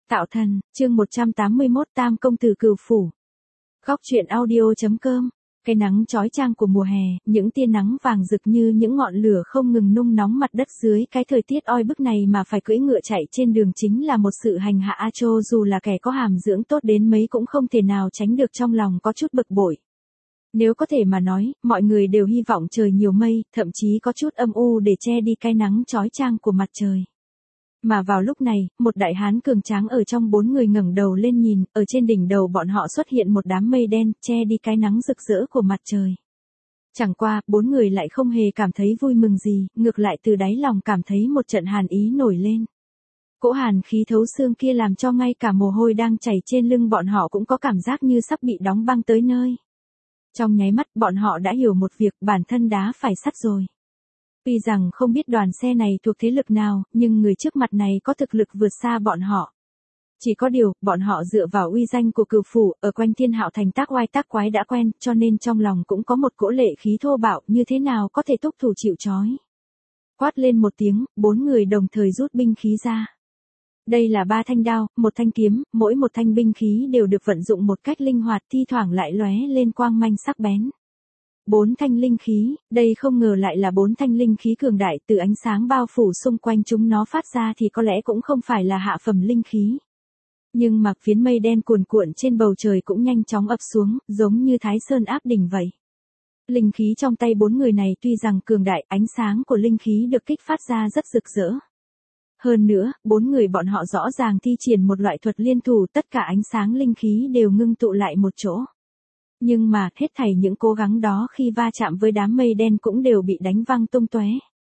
Tạo thần, chương 181 Tam công tử cửu phủ. Góc truyện audio.com. Cái nắng chói chang của mùa hè, những tia nắng vàng rực như những ngọn lửa không ngừng nung nóng mặt đất dưới cái thời tiết oi bức này mà phải cưỡi ngựa chạy trên đường chính là một sự hành hạ cho dù là kẻ có hàm dưỡng tốt đến mấy cũng không thể nào tránh được trong lòng có chút bực bội. Nếu có thể mà nói, mọi người đều hy vọng trời nhiều mây, thậm chí có chút âm u để che đi cái nắng chói chang của mặt trời. Mà vào lúc này, một đại hán cường tráng ở trong bốn người ngẩng đầu lên nhìn, ở trên đỉnh đầu bọn họ xuất hiện một đám mây đen, che đi cái nắng rực rỡ của mặt trời. Chẳng qua, bốn người lại không hề cảm thấy vui mừng gì, ngược lại từ đáy lòng cảm thấy một trận hàn ý nổi lên. Cỗ hàn khí thấu xương kia làm cho ngay cả mồ hôi đang chảy trên lưng bọn họ cũng có cảm giác như sắp bị đóng băng tới nơi. Trong nháy mắt bọn họ đã hiểu một việc, bản thân đá phải sắt rồi. Tuy rằng không biết đoàn xe này thuộc thế lực nào, nhưng người trước mặt này có thực lực vượt xa bọn họ. Chỉ có điều, bọn họ dựa vào uy danh của cửu phủ, ở quanh Thiên Hạo Thành tác oai tác quái đã quen, cho nên trong lòng cũng có một cỗ lệ khí thô bạo, như thế nào có thể túc thủ chịu trói. Quát lên một tiếng, bốn người đồng thời rút binh khí ra. Đây là 3 thanh đao, 1 thanh kiếm, mỗi một thanh binh khí đều được vận dụng một cách linh hoạt, thi thoảng lại lóe lên quang manh sắc bén. 4 thanh linh khí, đây không ngờ lại là 4 thanh linh khí cường đại, từ ánh sáng bao phủ xung quanh chúng nó phát ra thì có lẽ cũng không phải là hạ phẩm linh khí. Nhưng mà phiến mây đen cuồn cuộn trên bầu trời cũng nhanh chóng ập xuống, giống như Thái Sơn áp đỉnh vậy. Linh khí trong tay 4 người này tuy rằng cường đại, ánh sáng của linh khí được kích phát ra rất rực rỡ. Hơn nữa, 4 người bọn họ rõ ràng thi triển một loại thuật liên thủ, tất cả ánh sáng linh khí đều ngưng tụ lại một chỗ. Nhưng mà, hết thảy những cố gắng đó khi va chạm với đám mây đen cũng đều bị đánh văng tung tóe.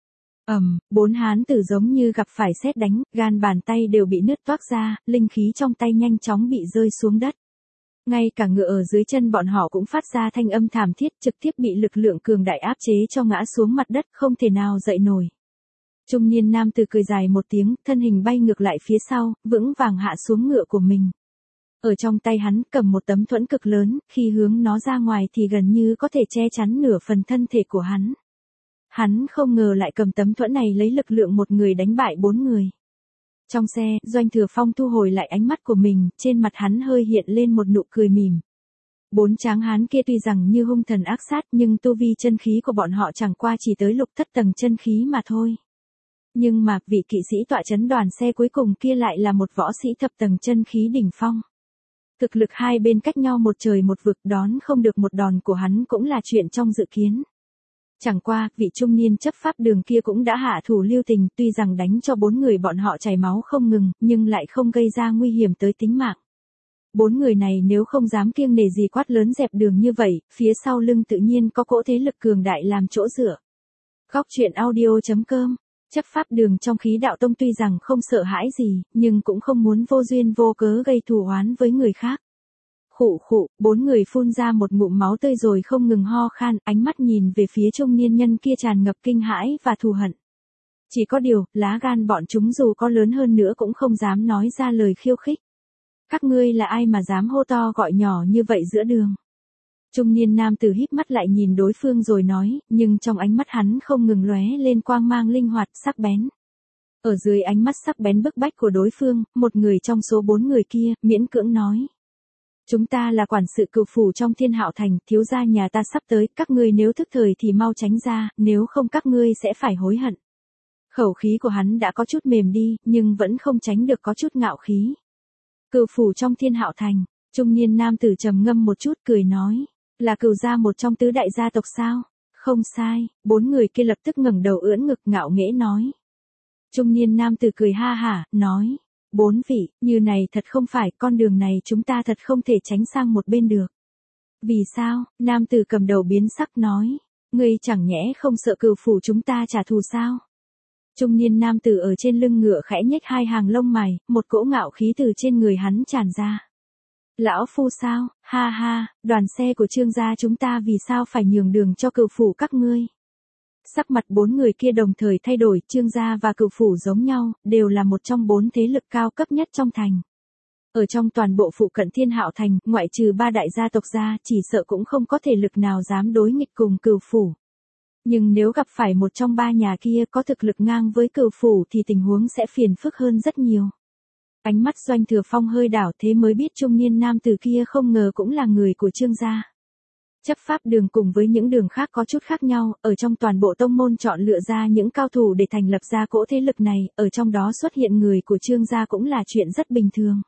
Bốn hán tử giống như gặp phải sét đánh, gan bàn tay đều bị nứt toác ra, linh khí trong tay nhanh chóng bị rơi xuống đất. Ngay cả ngựa ở dưới chân bọn họ cũng phát ra thanh âm thảm thiết, trực tiếp bị lực lượng cường đại áp chế cho ngã xuống mặt đất, không thể nào dậy nổi. Trung niên nam tử cười dài một tiếng, thân hình bay ngược lại phía sau, vững vàng hạ xuống ngựa của mình. Ở trong tay hắn cầm một tấm thuẫn cực lớn, khi hướng nó ra ngoài thì gần như có thể che chắn nửa phần thân thể của hắn. Hắn không ngờ lại cầm tấm thuẫn này lấy lực lượng một người đánh bại 4 người. Trong xe, Doanh Thừa Phong thu hồi lại ánh mắt của mình, trên mặt hắn hơi hiện lên một nụ cười mỉm. 4 tráng hán kia tuy rằng như hung thần ác sát nhưng tu vi chân khí của bọn họ chẳng qua chỉ tới lục thất tầng chân khí mà thôi. Nhưng mà, vị kỵ sĩ tọa trấn đoàn xe cuối cùng kia lại là một võ sĩ thập tầng chân khí đỉnh phong. Thực lực hai bên cách nhau một trời một vực, đón không được một đòn của hắn cũng là chuyện trong dự kiến. Chẳng qua, vị trung niên chấp pháp đường kia cũng đã hạ thủ lưu tình, tuy rằng đánh cho 4 người bọn họ chảy máu không ngừng, nhưng lại không gây ra nguy hiểm tới tính mạng. 4 người này nếu không dám kiêng nể gì quát lớn dẹp đường như vậy, phía sau lưng tự nhiên có cỗ thế lực cường đại làm chỗ dựa. Góc truyện audio.com. Chấp pháp đường trong khí đạo tông tuy rằng không sợ hãi gì, nhưng cũng không muốn vô duyên vô cớ gây thù oán với người khác. Khụ khụ, 4 người phun ra một ngụm máu tươi rồi không ngừng ho khan, ánh mắt nhìn về phía trung niên nhân kia tràn ngập kinh hãi và thù hận. Chỉ có điều, lá gan bọn chúng dù có lớn hơn nữa cũng không dám nói ra lời khiêu khích. Các ngươi là ai mà dám hô to gọi nhỏ như vậy giữa đường? Trung niên nam tử híp mắt lại nhìn đối phương rồi nói, nhưng trong ánh mắt hắn không ngừng lóe lên quang mang linh hoạt, sắc bén. Ở dưới ánh mắt sắc bén bức bách của đối phương, một người trong số 4 người kia, miễn cưỡng nói. Chúng ta là quản sự cửu phủ trong Thiên Hạo Thành, thiếu gia nhà ta sắp tới, các ngươi nếu thức thời thì mau tránh ra, nếu không các ngươi sẽ phải hối hận. Khẩu khí của hắn đã có chút mềm đi, nhưng vẫn không tránh được có chút ngạo khí. Cửu phủ trong Thiên Hạo Thành, trung niên nam tử trầm ngâm một chút cười nói. Là cửu gia một trong tứ đại gia tộc sao? Không sai, 4 người kia lập tức ngẩng đầu ưỡn ngực ngạo nghễ nói. Trung niên nam tử cười ha hả, nói. 4 vị, như này thật không phải, con đường này chúng ta thật không thể tránh sang một bên được. Vì sao? Nam tử cầm đầu biến sắc nói. Ngươi chẳng nhẽ không sợ cửu phủ chúng ta trả thù sao? Trung niên nam tử ở trên lưng ngựa khẽ nhếch hai hàng lông mày, một cỗ ngạo khí từ trên người hắn tràn ra. Lão phu sao, ha ha, đoàn xe của Trương gia chúng ta vì sao phải nhường đường cho cửu phủ các ngươi? Sắc mặt 4 người kia đồng thời thay đổi, Trương gia và cửu phủ giống nhau, đều là một trong 4 thế lực cao cấp nhất trong thành. Ở trong toàn bộ phụ cận Thiên Hạo Thành, ngoại trừ 3 đại gia tộc ra, chỉ sợ cũng không có thể lực nào dám đối nghịch cùng cửu phủ. Nhưng nếu gặp phải một trong 3 nhà kia có thực lực ngang với cửu phủ thì tình huống sẽ phiền phức hơn rất nhiều. Ánh mắt Doanh Thừa Phong hơi đảo, thế mới biết trung niên nam tử kia không ngờ cũng là người của Trương gia. Chấp pháp đường cùng với những đường khác có chút khác nhau, ở trong toàn bộ tông môn chọn lựa ra những cao thủ để thành lập ra cỗ thế lực này, ở trong đó xuất hiện người của Trương gia cũng là chuyện rất bình thường.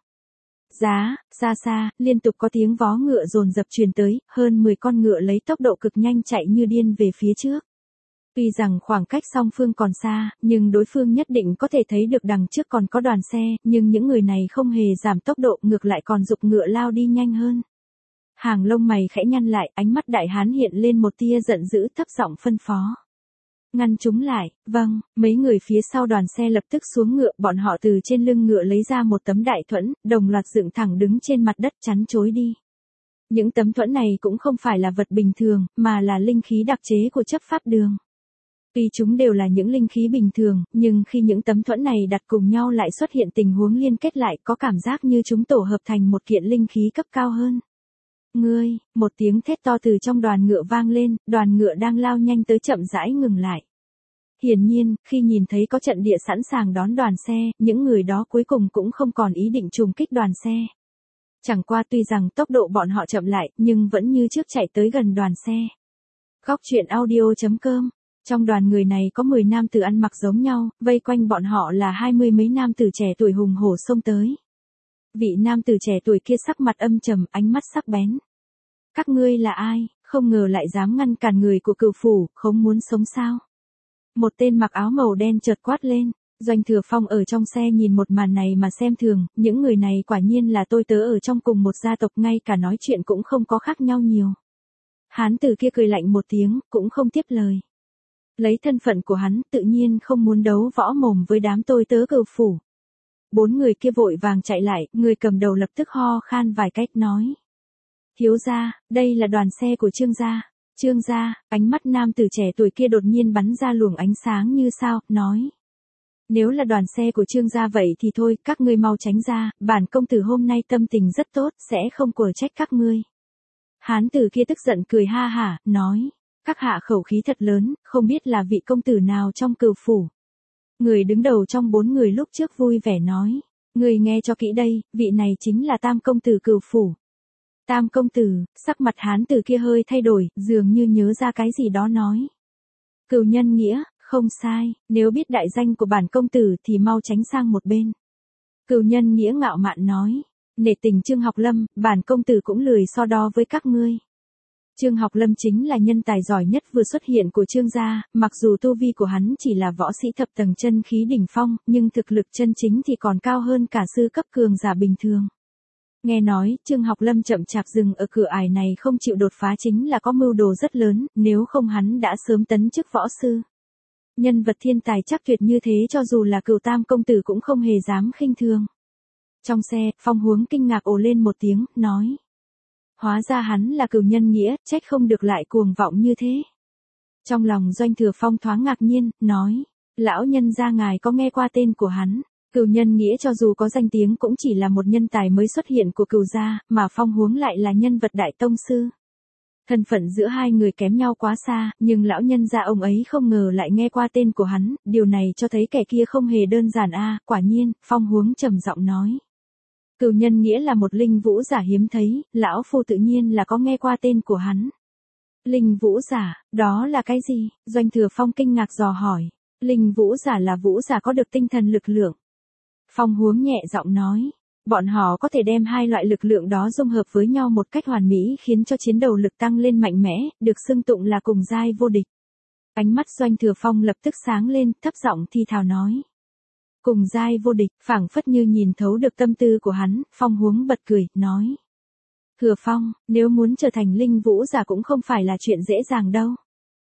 Xa xa, liên tục có tiếng vó ngựa dồn dập truyền tới, hơn 10 con ngựa lấy tốc độ cực nhanh chạy như điên về phía trước. Tuy rằng khoảng cách song phương còn xa, nhưng đối phương nhất định có thể thấy được đằng trước còn có đoàn xe, nhưng những người này không hề giảm tốc độ, ngược lại còn giục ngựa lao đi nhanh hơn. Hàng lông mày khẽ nhăn lại, ánh mắt đại hán hiện lên một tia giận dữ, thấp giọng phân phó. Ngăn chúng lại. Vâng, mấy người phía sau đoàn xe lập tức xuống ngựa, bọn họ từ trên lưng ngựa lấy ra một tấm đại thuẫn, đồng loạt dựng thẳng đứng trên mặt đất chắn chối đi. Những tấm thuẫn này cũng không phải là vật bình thường, mà là linh khí đặc chế của chấp pháp đường. Tuy chúng đều là những linh khí bình thường, nhưng khi những tấm thuẫn này đặt cùng nhau lại xuất hiện tình huống liên kết lại, có cảm giác như chúng tổ hợp thành một kiện linh khí cấp cao hơn. Ngươi, một tiếng thét to từ trong đoàn ngựa vang lên, đoàn ngựa đang lao nhanh tới chậm rãi ngừng lại. Hiển nhiên, khi nhìn thấy có trận địa sẵn sàng đón đoàn xe, những người đó cuối cùng cũng không còn ý định trùng kích đoàn xe. Chẳng qua tuy rằng tốc độ bọn họ chậm lại, nhưng vẫn như trước chạy tới gần đoàn xe. Góc truyện audio.com. Trong đoàn người này có 10 nam tử ăn mặc giống nhau, vây quanh bọn họ là 20 mấy nam tử trẻ tuổi hùng hổ xông tới. Vị nam tử trẻ tuổi kia sắc mặt âm trầm, ánh mắt sắc bén. Các ngươi là ai, không ngờ lại dám ngăn cản người của Cửu phủ, không muốn sống sao? Một tên mặc áo màu đen chợt quát lên. Doanh Thừa Phong ở trong xe nhìn một màn này mà xem thường, những người này quả nhiên là tôi tớ ở trong cùng một gia tộc, ngay cả nói chuyện cũng không có khác nhau nhiều. Hán tử kia cười lạnh một tiếng, cũng không tiếp lời. Lấy thân phận của hắn, tự nhiên không muốn đấu võ mồm với đám tôi tớ Cửu phủ. 4 người kia vội vàng chạy lại, người cầm đầu lập tức ho khan vài cách nói. Thiếu gia, đây là đoàn xe của Trương gia. Trương gia, ánh mắt nam tử trẻ tuổi kia đột nhiên bắn ra luồng ánh sáng như sao, nói. Nếu là đoàn xe của Trương gia vậy thì thôi, các ngươi mau tránh ra, bản công tử hôm nay tâm tình rất tốt, sẽ không quở trách các ngươi. Hán tử kia tức giận cười ha hả, nói. Các hạ khẩu khí thật lớn, không biết là vị công tử nào trong Cửu phủ. Người đứng đầu trong 4 người lúc trước vui vẻ nói. Người nghe cho kỹ đây, vị này chính là Tam công tử Cửu phủ. Tam công tử, sắc mặt hán tử kia hơi thay đổi, dường như nhớ ra cái gì đó nói. Cửu nhân nghĩa, không sai, nếu biết đại danh của bản công tử thì mau tránh sang một bên. Cửu nhân nghĩa ngạo mạn nói. Nể tình Trương Học Lâm, bản công tử cũng lười so đo với các ngươi. Trương Học Lâm chính là nhân tài giỏi nhất vừa xuất hiện của Trương gia, mặc dù tu vi của hắn chỉ là võ sĩ thập tầng chân khí đỉnh phong, nhưng thực lực chân chính thì còn cao hơn cả sư cấp cường giả bình thường. Nghe nói, Trương Học Lâm chậm chạp dừng ở cửa ải này không chịu đột phá chính là có mưu đồ rất lớn, nếu không hắn đã sớm tấn chức võ sư. Nhân vật thiên tài chắc tuyệt như thế cho dù là Cửu Tam công tử cũng không hề dám khinh thường. Trong xe, Phong Huống kinh ngạc ồ lên một tiếng, nói. Hóa ra hắn là Cửu nhân nghĩa, trách không được lại cuồng vọng như thế. Trong lòng Doanh Thừa Phong thoáng ngạc nhiên, nói. Lão nhân gia ngài có nghe qua tên của hắn. Cửu nhân nghĩa cho dù có danh tiếng cũng chỉ là một nhân tài mới xuất hiện của Cửu gia, mà Phong Huống lại là nhân vật đại tông sư. Thân phận giữa hai người kém nhau quá xa, nhưng lão nhân gia ông ấy không ngờ lại nghe qua tên của hắn, điều này cho thấy kẻ kia không hề đơn giản a. Quả nhiên, Phong Huống trầm giọng nói. Cửu nhân nghĩa là một linh vũ giả hiếm thấy, lão phu tự nhiên là có nghe qua tên của hắn. Linh vũ giả, đó là cái gì? Doanh Thừa Phong kinh ngạc dò hỏi. Linh vũ giả là vũ giả có được tinh thần lực lượng. Phong Huống nhẹ giọng nói. Bọn họ có thể đem hai loại lực lượng đó dung hợp với nhau một cách hoàn mỹ khiến cho chiến đấu lực tăng lên mạnh mẽ, được xưng tụng là cùng giai vô địch. Ánh mắt Doanh Thừa Phong lập tức sáng lên, thấp giọng thi thào nói. Cùng giai vô địch, phảng phất như nhìn thấu được tâm tư của hắn, Phong Huống bật cười, nói. Thừa Phong, nếu muốn trở thành linh vũ giả cũng không phải là chuyện dễ dàng đâu.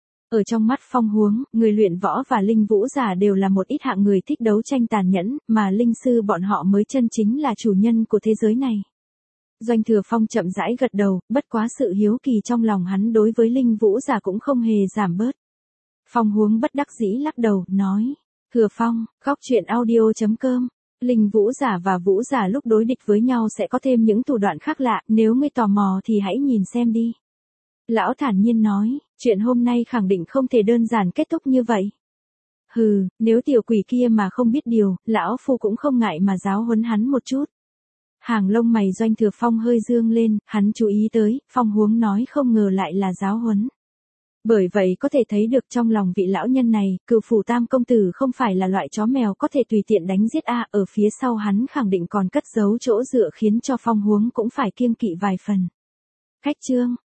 Ở trong mắt Phong Huống, người luyện võ và linh vũ giả đều là một ít hạng người thích đấu tranh tàn nhẫn, mà linh sư bọn họ mới chân chính là chủ nhân của thế giới này. Doanh Thừa Phong chậm rãi gật đầu, bất quá sự hiếu kỳ trong lòng hắn đối với linh vũ giả cũng không hề giảm bớt. Phong Huống bất đắc dĩ lắc đầu, nói. Thừa Phong, góc truyện audio.com. Linh vũ giả và vũ giả lúc đối địch với nhau sẽ có thêm những thủ đoạn khác lạ, nếu ngươi tò mò thì hãy nhìn xem đi. Lão thản nhiên nói, chuyện hôm nay khẳng định không thể đơn giản kết thúc như vậy. Hừ, nếu tiểu quỷ kia mà không biết điều, lão phu cũng không ngại mà giáo huấn hắn một chút. Hàng lông mày Doanh Thừa Phong hơi dương lên, hắn chú ý tới, Phong Huống nói không ngờ lại là giáo huấn. Bởi vậy có thể thấy được trong lòng vị lão nhân này, Cửu Phủ Tam công tử không phải là loại chó mèo có thể tùy tiện đánh giết ở phía sau hắn khẳng định còn cất giấu chỗ dựa khiến cho Phong Huống cũng phải kiêng kỵ vài phần. Khách chương